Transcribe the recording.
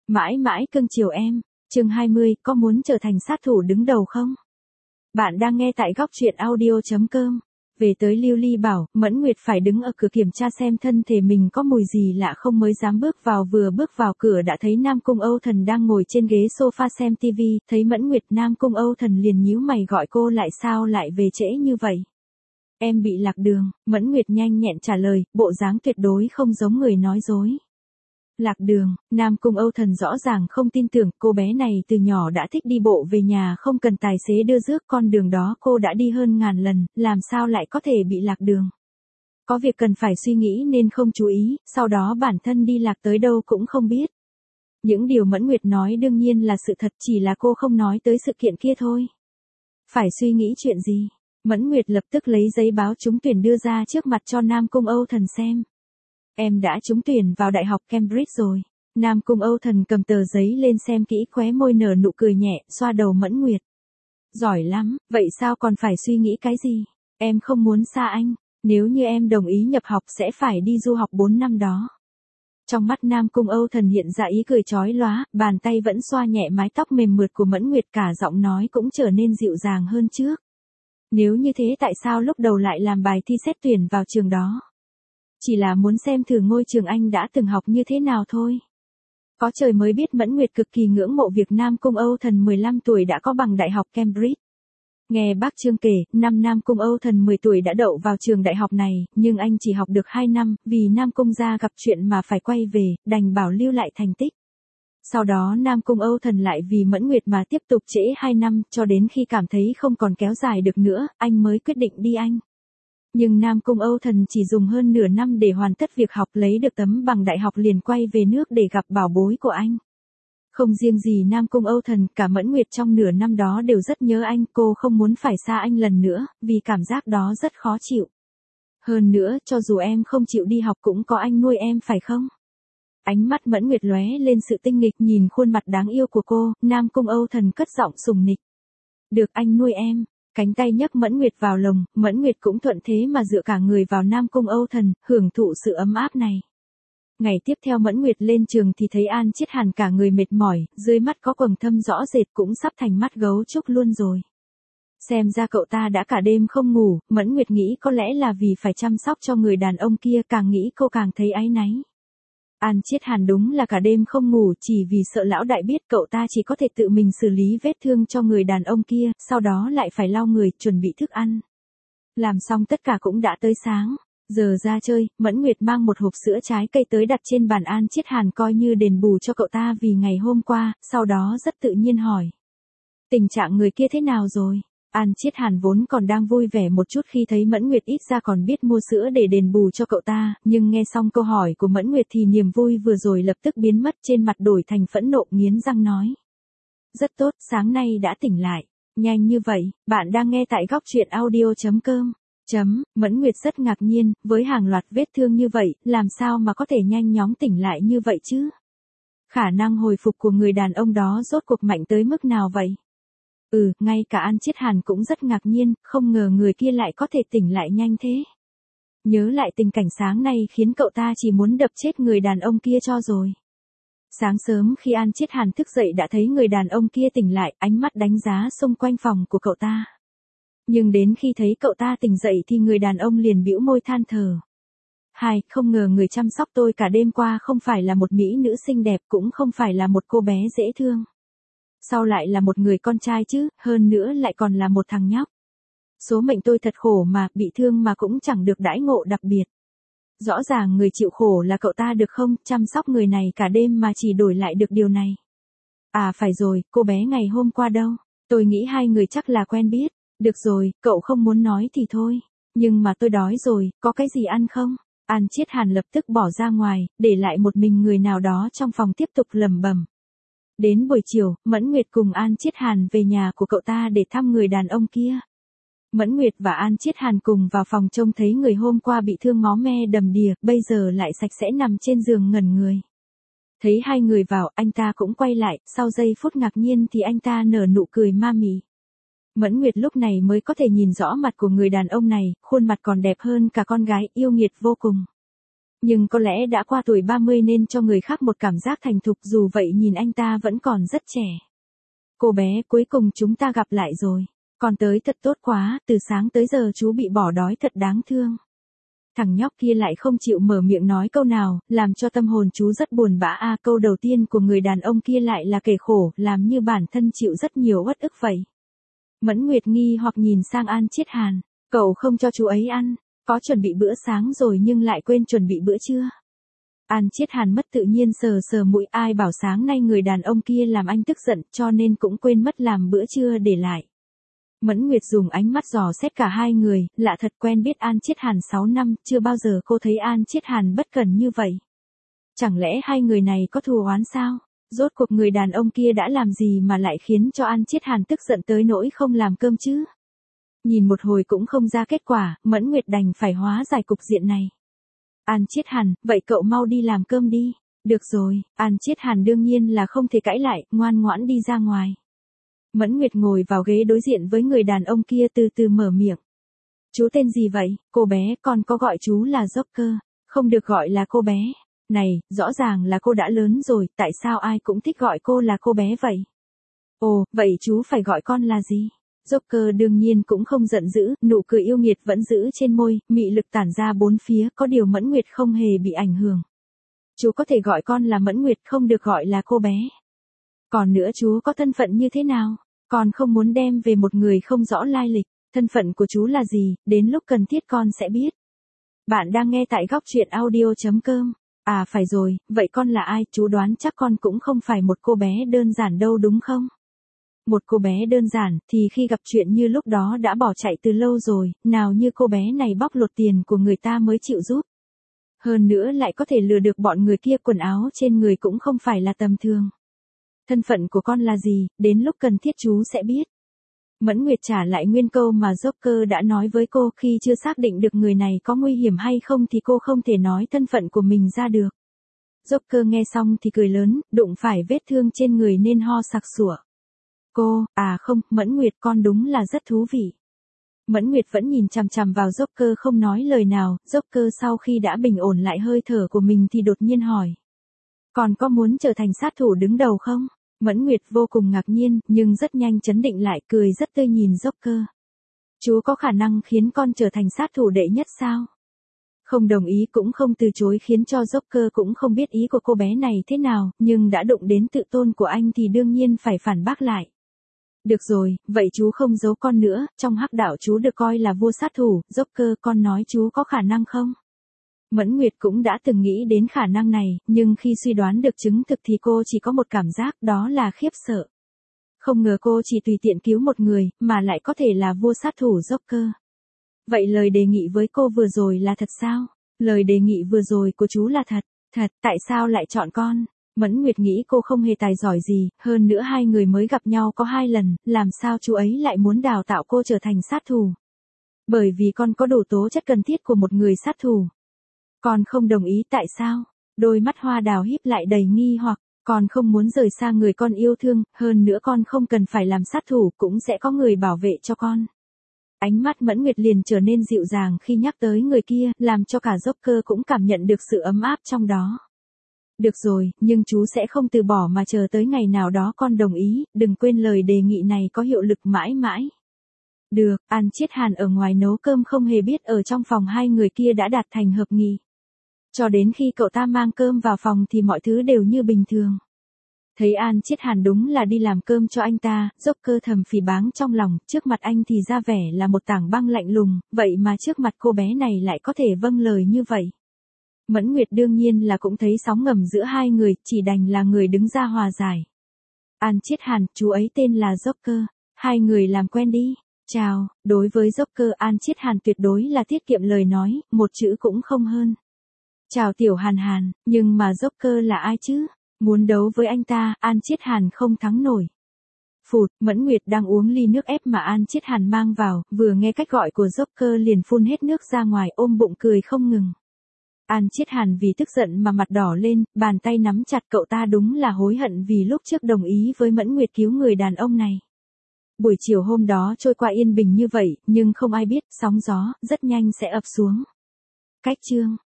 Mãi mãi cưng chiều em. Chương 20, có muốn trở thành sát thủ đứng đầu không? Bạn đang nghe tại góc truyện audio.com. Về tới Lưu Ly bảo, Mẫn Nguyệt phải đứng ở cửa kiểm tra xem thân thể mình có mùi gì lạ không mới dám bước vào. Vừa bước vào cửa đã thấy Nam Cung Âu Thần đang ngồi trên ghế sofa xem TV, thấy Mẫn Nguyệt Nam Cung Âu Thần liền nhíu mày gọi cô lại sao lại về trễ như vậy. Em bị lạc đường, Mẫn Nguyệt nhanh nhẹn trả lời, bộ dáng tuyệt đối không giống người nói dối. Lạc đường, Nam Cung Âu Thần rõ ràng không tin tưởng, cô bé này từ nhỏ đã thích đi bộ về nhà không cần tài xế đưa rước, con đường đó cô đã đi hơn ngàn lần, làm sao lại có thể bị lạc đường. Có việc cần phải suy nghĩ nên không chú ý, sau đó bản thân đi lạc tới đâu cũng không biết. Những điều Mẫn Nguyệt nói đương nhiên là sự thật, chỉ là cô không nói tới sự kiện kia thôi. Phải suy nghĩ chuyện gì? Mẫn Nguyệt lập tức lấy giấy báo trúng tuyển đưa ra trước mặt cho Nam Cung Âu Thần xem. Em đã trúng tuyển vào Đại học Cambridge rồi. Nam Cung Âu Thần cầm tờ giấy lên xem kỹ, khóe môi nở nụ cười nhẹ, xoa đầu Mẫn Nguyệt. Giỏi lắm, vậy sao còn phải suy nghĩ cái gì? Em không muốn xa anh, nếu như em đồng ý nhập học sẽ phải đi du học 4 năm đó. Trong mắt Nam Cung Âu Thần hiện ra ý cười chói lóa, bàn tay vẫn xoa nhẹ mái tóc mềm mượt của Mẫn Nguyệt, cả giọng nói cũng trở nên dịu dàng hơn trước. Nếu như thế tại sao lúc đầu lại làm bài thi xét tuyển vào trường đó? Chỉ là muốn xem thử ngôi trường anh đã từng học như thế nào thôi. Có trời mới biết Mẫn Nguyệt cực kỳ ngưỡng mộ việc Nam Cung Âu Thần 15 tuổi đã có bằng Đại học Cambridge. Nghe bác Trương kể, năm Nam Cung Âu Thần 10 tuổi đã đậu vào trường đại học này, nhưng anh chỉ học được 2 năm, vì Nam Cung gia gặp chuyện mà phải quay về, đành bảo lưu lại thành tích. Sau đó Nam Cung Âu Thần lại vì Mẫn Nguyệt mà tiếp tục trễ 2 năm, cho đến khi cảm thấy không còn kéo dài được nữa, anh mới quyết định đi Anh. Nhưng Nam Cung Âu Thần chỉ dùng hơn nửa năm để hoàn tất việc học, lấy được tấm bằng đại học liền quay về nước để gặp bảo bối của anh. Không riêng gì Nam Cung Âu Thần, cả Mẫn Nguyệt trong nửa năm đó đều rất nhớ anh, cô không muốn phải xa anh lần nữa, vì cảm giác đó rất khó chịu. Hơn nữa, cho dù em không chịu đi học cũng có anh nuôi em phải không? Ánh mắt Mẫn Nguyệt lóe lên sự tinh nghịch, nhìn khuôn mặt đáng yêu của cô, Nam Cung Âu Thần cất giọng sùng nịch. Được anh nuôi em. Cánh tay nhấc Mẫn Nguyệt vào lồng, Mẫn Nguyệt cũng thuận thế mà dựa cả người vào Nam Cung Âu Thần, hưởng thụ sự ấm áp này. Ngày tiếp theo Mẫn Nguyệt lên trường thì thấy An Chiết Hàn cả người mệt mỏi, dưới mắt có quầng thâm rõ rệt, cũng sắp thành mắt gấu trúc luôn rồi. Xem ra cậu ta đã cả đêm không ngủ, Mẫn Nguyệt nghĩ có lẽ là vì phải chăm sóc cho người đàn ông kia, càng nghĩ cô càng thấy áy náy. An Chiết Hàn đúng là cả đêm không ngủ, chỉ vì sợ lão đại biết cậu ta chỉ có thể tự mình xử lý vết thương cho người đàn ông kia, sau đó lại phải lau người, chuẩn bị thức ăn. Làm xong tất cả cũng đã tới sáng. Giờ ra chơi, Mẫn Nguyệt mang một hộp sữa trái cây tới đặt trên bàn An Chiết Hàn coi như đền bù cho cậu ta vì ngày hôm qua, sau đó rất tự nhiên hỏi. Tình trạng người kia thế nào rồi? An Chiết Hàn vốn còn đang vui vẻ một chút khi thấy Mẫn Nguyệt ít ra còn biết mua sữa để đền bù cho cậu ta, nhưng nghe xong câu hỏi của Mẫn Nguyệt thì niềm vui vừa rồi lập tức biến mất, trên mặt đổi thành phẫn nộ, nghiến răng nói. Rất tốt, sáng nay đã tỉnh lại. Nhanh như vậy, bạn đang nghe tại góc truyện audio.com. Mẫn Nguyệt rất ngạc nhiên, với hàng loạt vết thương như vậy, làm sao mà có thể nhanh chóng tỉnh lại như vậy chứ? Khả năng hồi phục của người đàn ông đó rốt cuộc mạnh tới mức nào vậy? Ngay cả An Chiết Hàn cũng rất ngạc nhiên, không ngờ người kia lại có thể tỉnh lại nhanh thế. Nhớ lại tình cảnh sáng nay khiến cậu ta chỉ muốn đập chết người đàn ông kia cho rồi. Sáng sớm khi An Chiết Hàn thức dậy đã thấy người đàn ông kia tỉnh lại, ánh mắt đánh giá xung quanh phòng của cậu ta. Nhưng đến khi thấy cậu ta tỉnh dậy thì người đàn ông liền bĩu môi than thở. Không ngờ người chăm sóc tôi cả đêm qua không phải là một mỹ nữ xinh đẹp, cũng không phải là một cô bé dễ thương. Sao lại là một người con trai chứ, hơn nữa lại còn là một thằng nhóc. Số mệnh tôi thật khổ mà, bị thương mà cũng chẳng được đãi ngộ đặc biệt. Rõ ràng người chịu khổ là cậu ta được không, chăm sóc người này cả đêm mà chỉ đổi lại được điều này. Phải rồi, cô bé ngày hôm qua đâu? Tôi nghĩ hai người chắc là quen biết. Được rồi, cậu không muốn nói thì thôi. Nhưng mà tôi đói rồi, có cái gì ăn không? An Chiết Hàn lập tức bỏ ra ngoài, để lại một mình người nào đó trong phòng tiếp tục lẩm bẩm. Đến buổi chiều, Mẫn Nguyệt cùng An Chiết Hàn về nhà của cậu ta để thăm người đàn ông kia. Mẫn Nguyệt và An Chiết Hàn cùng vào phòng trông thấy người hôm qua bị thương máu me đầm đìa, bây giờ lại sạch sẽ nằm trên giường ngẩn người. Thấy hai người vào, anh ta cũng quay lại, sau giây phút ngạc nhiên thì anh ta nở nụ cười ma mị. Mẫn Nguyệt lúc này mới có thể nhìn rõ mặt của người đàn ông này, khuôn mặt còn đẹp hơn cả con gái, yêu nghiệt vô cùng. Nhưng có lẽ đã qua tuổi 30 nên cho người khác một cảm giác thành thục, dù vậy nhìn anh ta vẫn còn rất trẻ. Cô bé, cuối cùng chúng ta gặp lại rồi. Con tới thật tốt quá, từ sáng tới giờ chú bị bỏ đói thật đáng thương. Thằng nhóc kia lại không chịu mở miệng nói câu nào, làm cho tâm hồn chú rất buồn bã. Câu đầu tiên của người đàn ông kia lại là kể khổ, làm như bản thân chịu rất nhiều uất ức vậy. Mẫn Nguyệt nghi hoặc nhìn sang An Chiết Hàn, cậu không cho chú ấy ăn, có chuẩn bị bữa sáng rồi nhưng lại quên chuẩn bị bữa trưa. An Chiết Hàn mất tự nhiên sờ sờ mũi, ai bảo sáng nay người đàn ông kia làm anh tức giận cho nên cũng quên mất làm bữa trưa để lại. Mẫn Nguyệt dùng ánh mắt dò xét cả hai người, lạ thật, quen biết An Chiết Hàn 6 năm, chưa bao giờ cô thấy An Chiết Hàn bất cần như vậy. Chẳng lẽ hai người này có thù oán sao? Rốt cuộc người đàn ông kia đã làm gì mà lại khiến cho An Chiết Hàn tức giận tới nỗi không làm cơm chứ? Nhìn một hồi cũng không ra kết quả, Mẫn Nguyệt đành phải hóa giải cục diện này. An Chiết Hàn, vậy cậu mau đi làm cơm đi. Được rồi, An Chiết Hàn đương nhiên là không thể cãi lại, ngoan ngoãn đi ra ngoài. Mẫn Nguyệt ngồi vào ghế đối diện với người đàn ông kia, từ từ mở miệng. Chú tên gì vậy? Cô bé, con có gọi chú là Joker, không được gọi là cô bé. Này, rõ ràng là cô đã lớn rồi, tại sao ai cũng thích gọi cô là cô bé vậy? Ồ, vậy chú phải gọi con là gì? Joker đương nhiên cũng không giận dữ, nụ cười yêu nghiệt vẫn giữ trên môi, mị lực tản ra bốn phía, có điều Mẫn Nguyệt không hề bị ảnh hưởng. Chú có thể gọi con là Mẫn Nguyệt, không được gọi là cô bé. Còn nữa, chú có thân phận như thế nào? Con không muốn đem về một người không rõ lai lịch. Thân phận của chú là gì, đến lúc cần thiết con sẽ biết. Bạn đang nghe tại góc truyện audio.com. À phải rồi, vậy con là ai? Chú đoán chắc con cũng không phải một cô bé đơn giản đâu đúng không? Một cô bé đơn giản thì khi gặp chuyện như lúc đó đã bỏ chạy từ lâu rồi, nào như cô bé này bóc lột tiền của người ta mới chịu giúp. Hơn nữa lại có thể lừa được bọn người kia, quần áo trên người cũng không phải là tầm thường. Thân phận của con là gì, đến lúc cần thiết chú sẽ biết. Mẫn Nguyệt trả lại nguyên câu mà Joker đã nói với cô, khi chưa xác định được người này có nguy hiểm hay không thì cô không thể nói thân phận của mình ra được. Joker nghe xong thì cười lớn, đụng phải vết thương trên người nên ho sặc sủa. Cô, không, Mẫn Nguyệt, con đúng là rất thú vị. Mẫn Nguyệt vẫn nhìn chằm chằm vào Joker không nói lời nào. Joker sau khi đã bình ổn lại hơi thở của mình thì đột nhiên hỏi. Con có muốn trở thành sát thủ đứng đầu không? Mẫn Nguyệt vô cùng ngạc nhiên, nhưng rất nhanh trấn định lại, cười rất tươi nhìn Joker. Chú có khả năng khiến con trở thành sát thủ đệ nhất sao? Không đồng ý cũng không từ chối, khiến cho Joker cũng không biết ý của cô bé này thế nào, nhưng đã đụng đến tự tôn của anh thì đương nhiên phải phản bác lại. Được rồi, vậy chú không giấu con nữa, trong hắc đạo chú được coi là vua sát thủ, Joker, con nói chú có khả năng không? Mẫn Nguyệt cũng đã từng nghĩ đến khả năng này, nhưng khi suy đoán được chứng thực thì cô chỉ có một cảm giác, đó là khiếp sợ. Không ngờ cô chỉ tùy tiện cứu một người, mà lại có thể là vua sát thủ Joker. Vậy lời đề nghị với cô vừa rồi là thật sao? Lời đề nghị vừa rồi của chú là thật. Thật, tại sao lại chọn con? Mẫn Nguyệt nghĩ cô không hề tài giỏi gì, hơn nữa hai người mới gặp nhau có 2 lần, làm sao chú ấy lại muốn đào tạo cô trở thành sát thủ? Bởi vì con có đủ tố chất cần thiết của một người sát thủ. Con không đồng ý, tại sao? Đôi mắt hoa đào híp lại đầy nghi hoặc, con không muốn rời xa người con yêu thương, hơn nữa con không cần phải làm sát thủ, cũng sẽ có người bảo vệ cho con. Ánh mắt Mẫn Nguyệt liền trở nên dịu dàng khi nhắc tới người kia, làm cho cả Joker cũng cảm nhận được sự ấm áp trong đó. Được rồi, nhưng chú sẽ không từ bỏ mà chờ tới ngày nào đó con đồng ý, đừng quên lời đề nghị này có hiệu lực mãi mãi. Được, An Chiết Hàn ở ngoài nấu cơm không hề biết ở trong phòng hai người kia đã đạt thành hợp nghị. Cho đến khi cậu ta mang cơm vào phòng thì mọi thứ đều như bình thường. Thấy An Chiết Hàn đúng là đi làm cơm cho anh ta, Joker thầm phỉ báng trong lòng, trước mặt anh thì ra vẻ là một tảng băng lạnh lùng, vậy mà trước mặt cô bé này lại có thể vâng lời như vậy. Mẫn Nguyệt đương nhiên là cũng thấy sóng ngầm giữa hai người, chỉ đành là người đứng ra hòa giải. An Chiết Hàn, chú ấy tên là Joker, hai người làm quen đi. Chào, đối với Joker, An Chiết Hàn tuyệt đối là tiết kiệm lời nói, một chữ cũng không hơn. Chào Tiểu Hàn Hàn, nhưng mà Joker là ai chứ? Muốn đấu với anh ta, An Chiết Hàn không thắng nổi. Phụt, Mẫn Nguyệt đang uống ly nước ép mà An Chiết Hàn mang vào, vừa nghe cách gọi của Joker liền phun hết nước ra ngoài, ôm bụng cười không ngừng. An Chiết Hàn vì tức giận mà mặt đỏ lên, bàn tay nắm chặt, cậu ta đúng là hối hận vì lúc trước đồng ý với Mẫn Nguyệt cứu người đàn ông này. Buổi chiều hôm đó trôi qua yên bình như vậy, nhưng không ai biết, sóng gió, rất nhanh sẽ ập xuống. Cách chương